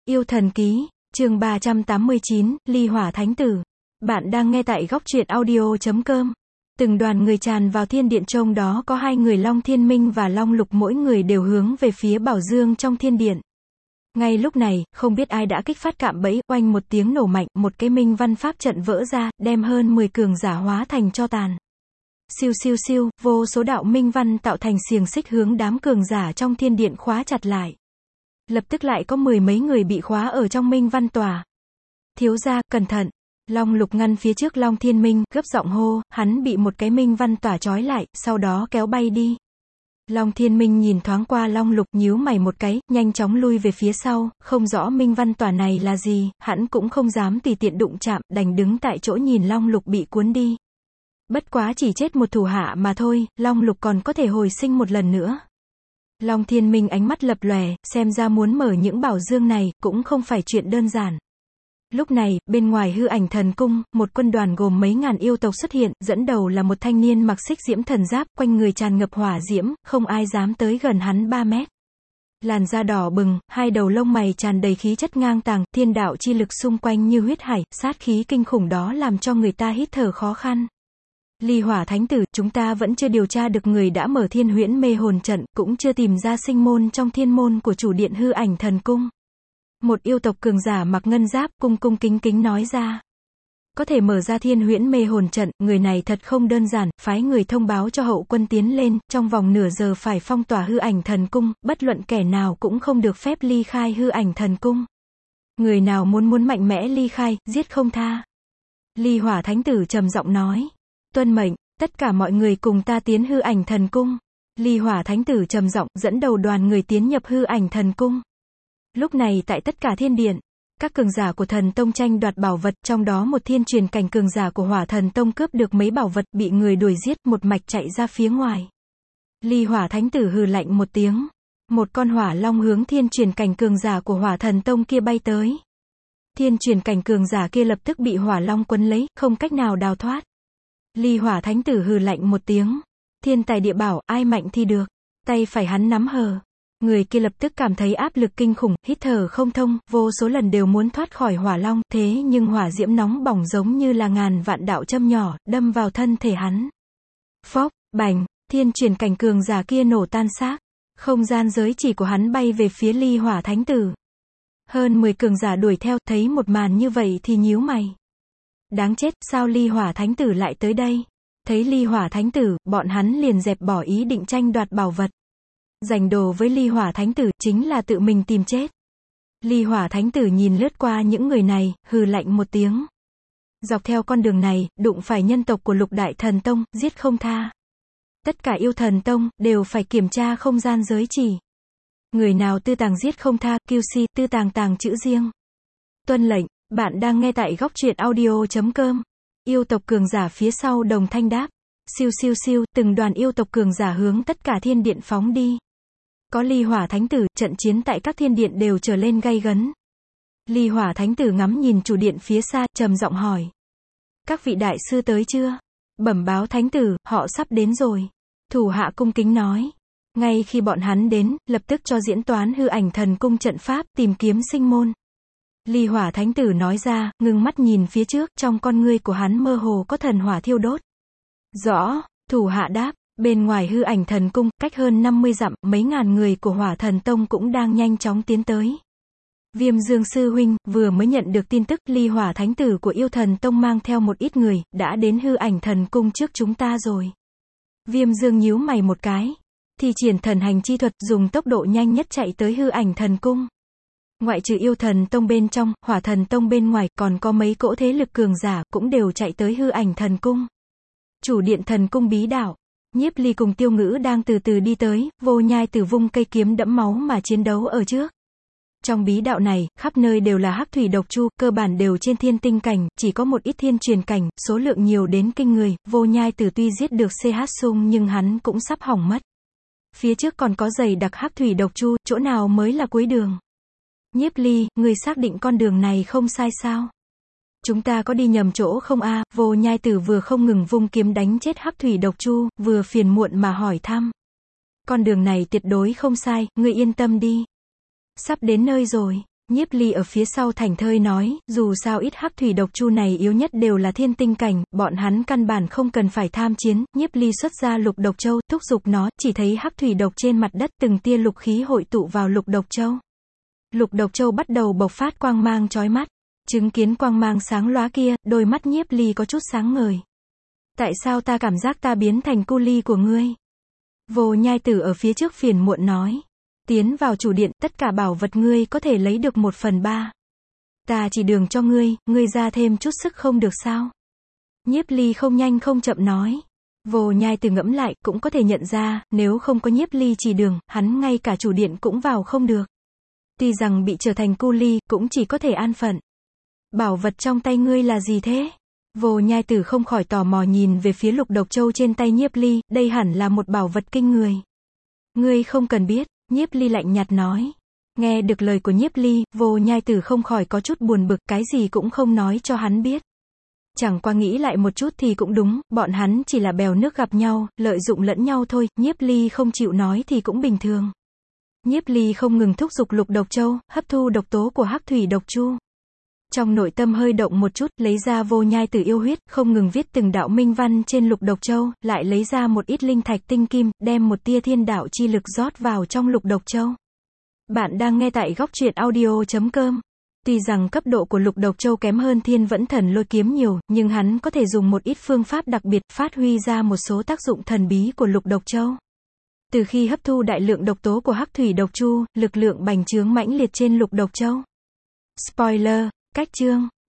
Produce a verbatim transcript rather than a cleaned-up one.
Yêu thần ký, chương ba trăm tám mươi chín, Ly Hỏa Thánh Tử. Bạn đang nghe tại góc truyện audio chấm com. Từng đoàn người tràn vào thiên điện, trong đó có hai người Long Thiên Minh và Long Lục, mỗi người đều hướng về phía bảo dương trong thiên điện. Ngay lúc này, không biết ai đã kích phát cạm bẫy, oanh một tiếng nổ mạnh, một cái minh văn pháp trận vỡ ra, đem hơn mười cường giả hóa thành tro tàn. Siêu siêu siêu, vô số đạo minh văn tạo thành xiềng xích hướng đám cường giả trong thiên điện khóa chặt lại. Lập tức lại có mười mấy người bị khóa ở trong minh văn tòa. Thiếu gia, cẩn thận. Long Lục ngăn phía trước Long Thiên Minh, gấp giọng hô, hắn bị một cái minh văn tỏa trói lại, sau đó kéo bay đi. Long Thiên Minh nhìn thoáng qua Long Lục, nhíu mày một cái, nhanh chóng lui về phía sau, không rõ minh văn tỏa này là gì, hắn cũng không dám tùy tiện đụng chạm, đành đứng tại chỗ nhìn Long Lục bị cuốn đi. Bất quá chỉ chết một thủ hạ mà thôi, Long Lục còn có thể hồi sinh một lần nữa. Long Thiên Minh ánh mắt lập lòe, xem ra muốn mở những bảo dương này, cũng không phải chuyện đơn giản. Lúc này, bên ngoài hư ảnh thần cung, một quân đoàn gồm mấy ngàn yêu tộc xuất hiện, dẫn đầu là một thanh niên mặc xích diễm thần giáp, quanh người tràn ngập hỏa diễm, không ai dám tới gần hắn ba mét. Làn da đỏ bừng, hai đầu lông mày tràn đầy khí chất ngang tàng, thiên đạo chi lực xung quanh như huyết hải, sát khí kinh khủng đó làm cho người ta hít thở khó khăn. Ly Hỏa Thánh Tử, chúng ta vẫn chưa điều tra được người đã mở thiên huyễn mê hồn trận, cũng chưa tìm ra sinh môn trong thiên môn của chủ điện hư ảnh thần cung. Một yêu tộc cường giả mặc ngân giáp, cung cung kính kính nói ra. Có thể mở ra thiên huyễn mê hồn trận, người này thật không đơn giản, phái người thông báo cho hậu quân tiến lên, trong vòng nửa giờ phải phong tỏa hư ảnh thần cung, bất luận kẻ nào cũng không được phép ly khai hư ảnh thần cung. Người nào muốn muốn mạnh mẽ ly khai, giết không tha. Ly Hỏa Thánh Tử trầm giọng nói. Tuân mệnh, tất cả mọi người cùng ta tiến hư ảnh thần cung. Ly Hỏa Thánh Tử trầm giọng, dẫn đầu đoàn người tiến nhập hư ảnh thần cung. Lúc này tại tất cả thiên điện, các cường giả của thần tông tranh đoạt bảo vật, trong đó một thiên truyền cảnh cường giả của hỏa thần tông cướp được mấy bảo vật, bị người đuổi giết, một mạch chạy ra phía ngoài. Ly Hỏa Thánh Tử hừ lạnh một tiếng. Một con hỏa long hướng thiên truyền cảnh cường giả của hỏa thần tông kia bay tới. Thiên truyền cảnh cường giả kia lập tức bị hỏa long quấn lấy, không cách nào đào thoát. Ly Hỏa Thánh Tử hừ lạnh một tiếng. Thiên tài địa bảo, ai mạnh thì được. Tay phải hắn nắm hờ. Người kia lập tức cảm thấy áp lực kinh khủng, hít thở không thông, vô số lần đều muốn thoát khỏi hỏa long, thế nhưng hỏa diễm nóng bỏng giống như là ngàn vạn đạo châm nhỏ, đâm vào thân thể hắn. Phốc, bành, thiên truyền cảnh cường giả kia nổ tan xác. Không gian giới chỉ của hắn bay về phía Ly Hỏa Thánh Tử. Hơn mười cường giả đuổi theo, thấy một màn như vậy thì nhíu mày. Đáng chết, sao Ly Hỏa Thánh Tử lại tới đây? Thấy Ly Hỏa Thánh Tử, bọn hắn liền dẹp bỏ ý định tranh đoạt bảo vật. Giành đồ với Ly Hỏa Thánh Tử, chính là tự mình tìm chết. Ly Hỏa Thánh Tử nhìn lướt qua những người này, hừ lạnh một tiếng. Dọc theo con đường này, đụng phải nhân tộc của Lục Đại Thần Tông, giết không tha. Tất cả yêu thần tông, đều phải kiểm tra không gian giới chỉ. Người nào tư tàng giết không tha, kiu xi, tư tàng tàng chữ riêng. Tuân lệnh. Bạn đang nghe tại góc truyện audio chấm com. Yêu tộc cường giả phía sau đồng thanh đáp. Siêu siêu siêu, từng đoàn yêu tộc cường giả hướng tất cả thiên điện phóng đi. Có Ly Hỏa Thánh Tử, trận chiến tại các thiên điện đều trở lên gay gấn. Ly Hỏa Thánh Tử ngắm nhìn chủ điện phía xa, trầm giọng hỏi. Các vị đại sư tới chưa? Bẩm báo Thánh Tử, họ sắp đến rồi. Thủ hạ cung kính nói. Ngay khi bọn hắn đến, lập tức cho diễn toán hư ảnh thần cung trận pháp, tìm kiếm sinh môn. Ly Hỏa Thánh Tử nói ra, ngưng mắt nhìn phía trước, trong con ngươi của hắn mơ hồ có thần hỏa thiêu đốt. Rõ, thủ hạ đáp, bên ngoài hư ảnh thần cung, cách hơn năm mươi dặm, mấy ngàn người của hỏa thần tông cũng đang nhanh chóng tiến tới. Viêm Dương Sư Huynh, vừa mới nhận được tin tức, Ly Hỏa Thánh Tử của yêu thần tông mang theo một ít người, đã đến hư ảnh thần cung trước chúng ta rồi. Viêm Dương nhíu mày một cái, thi triển thần hành chi thuật, dùng tốc độ nhanh nhất chạy tới hư ảnh thần cung. Ngoại trừ yêu thần tông bên trong, hỏa thần tông bên ngoài, còn có mấy cỗ thế lực cường giả, cũng đều chạy tới hư ảnh thần cung. Chủ điện thần cung bí đạo, Nhiếp Ly cùng Tiêu Ngữ đang từ từ đi tới, Vô Nhai Tử vung cây kiếm đẫm máu mà chiến đấu ở trước. Trong bí đạo này, khắp nơi đều là hắc thủy độc chu, cơ bản đều trên thiên tinh cảnh, chỉ có một ít thiên truyền cảnh, số lượng nhiều đến kinh người. Vô Nhai Tử tuy giết được xê hát Sung nhưng hắn cũng sắp hỏng mất. Phía trước còn có dày đặc hắc thủy độc chu, chỗ nào mới là cuối đường? Nhiếp Ly, người xác định con đường này không sai sao? Chúng ta có đi nhầm chỗ không a? À? Vô Nhai Tử vừa không ngừng vung kiếm đánh chết hắc thủy độc chu, vừa phiền muộn mà hỏi thăm. Con đường này tuyệt đối không sai, ngươi yên tâm đi. Sắp đến nơi rồi. Nhiếp Ly ở phía sau thảnh thơi nói, dù sao ít hắc thủy độc chu này yếu nhất đều là thiên tinh cảnh, bọn hắn căn bản không cần phải tham chiến. Nhiếp Ly xuất ra lục độc châu, thúc giục nó, chỉ thấy hắc thủy độc trên mặt đất từng tia lục khí hội tụ vào lục độc châu. Lục độc châu bắt đầu bộc phát quang mang chói mắt. Chứng kiến quang mang sáng lóa kia, đôi mắt Nhiếp Ly có chút sáng ngời. Tại sao ta cảm giác ta biến thành cu ly của ngươi? Vô Nhai Tử ở phía trước phiền muộn nói. Tiến vào chủ điện, tất cả bảo vật ngươi có thể lấy được một phần ba. Ta chỉ đường cho ngươi, ngươi ra thêm chút sức không được sao? Nhiếp Ly không nhanh không chậm nói. Vô Nhai Tử ngẫm lại, cũng có thể nhận ra, nếu không có Nhiếp Ly chỉ đường, hắn ngay cả chủ điện cũng vào không được. Tuy rằng bị trở thành cu ly, cũng chỉ có thể an phận. Bảo vật trong tay ngươi là gì thế? Vô Nhai Tử không khỏi tò mò nhìn về phía lục độc châu trên tay Nhiếp Ly, đây hẳn là một bảo vật kinh người. Ngươi không cần biết, Nhiếp Ly lạnh nhạt nói. Nghe được lời của Nhiếp Ly, Vô Nhai Tử không khỏi có chút buồn bực, cái gì cũng không nói cho hắn biết. Chẳng qua nghĩ lại một chút thì cũng đúng, bọn hắn chỉ là bèo nước gặp nhau, lợi dụng lẫn nhau thôi, Nhiếp Ly không chịu nói thì cũng bình thường. Nhiếp Ly không ngừng thúc giục lục độc châu, hấp thu độc tố của hắc thủy độc chu. Trong nội tâm hơi động một chút, lấy ra Vô Nhai Tử yêu huyết, không ngừng viết từng đạo minh văn trên lục độc châu, lại lấy ra một ít linh thạch tinh kim, đem một tia thiên đạo chi lực rót vào trong lục độc châu. Bạn đang nghe tại góc truyện audio chấm com. Tuy rằng cấp độ của lục độc châu kém hơn thiên vẫn thần lôi kiếm nhiều, nhưng hắn có thể dùng một ít phương pháp đặc biệt, phát huy ra một số tác dụng thần bí của lục độc châu. Từ khi hấp thu đại lượng độc tố của hắc thủy độc chu, lực lượng bành trướng mãnh liệt trên lục độc châu. Spoiler, cách chương